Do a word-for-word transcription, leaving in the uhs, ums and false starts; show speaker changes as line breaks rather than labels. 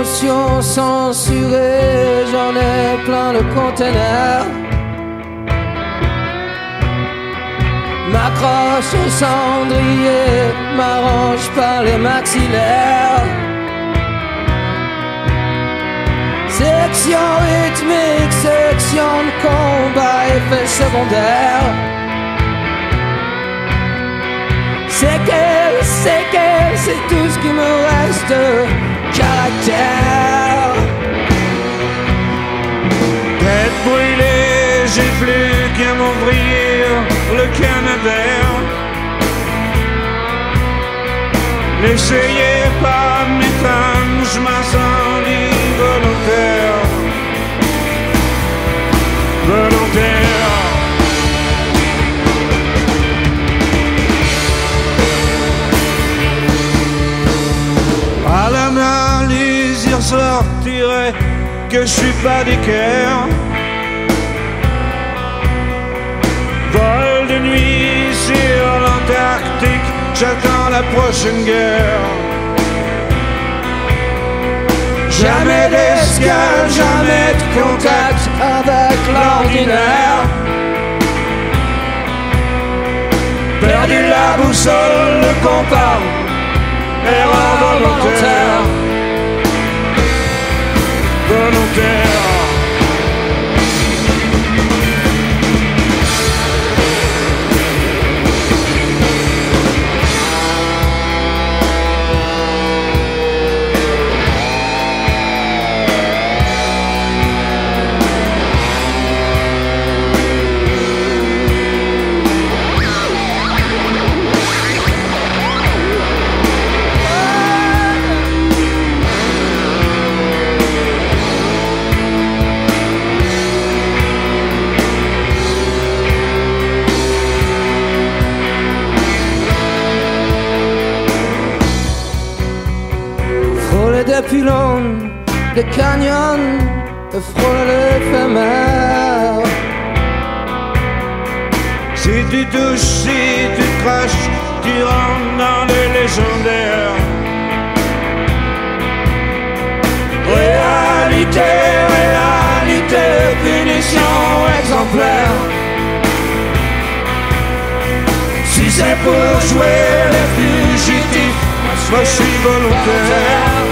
émotions censurées, j'en ai plein le conteneur. M'accroche au cendrier, m'arrange par les maxillaires. Section rythmique, section de combat, effet secondaire. C'est qu'elle, c'est qu'elle, c'est tout ce qui me reste de caractère.
Tête brûlée, j'ai plus qu'à m'ouvrir le Canadair. N'essayez pas de m'éteindre, je m'incendie volontaire. Volontaire. À l'analyse, il ressortirait que je suis pas d'équerre. Vol de nuit sur l'Antarctique, j'attends la prochaine guerre. Jamais d'escale, jamais de contact avec l'ordinaire. Perdu la boussole, le compas, erreur volontaire. Volontaire.
Des pylônes, des canyons, et frôle l'éphémère.
Si tu touches, si tu craches, tu rentres dans le légendaire. Réalité, réalité, punition exemplaire. Si c'est pour jouer les fugitifs, moi je suis volontaire.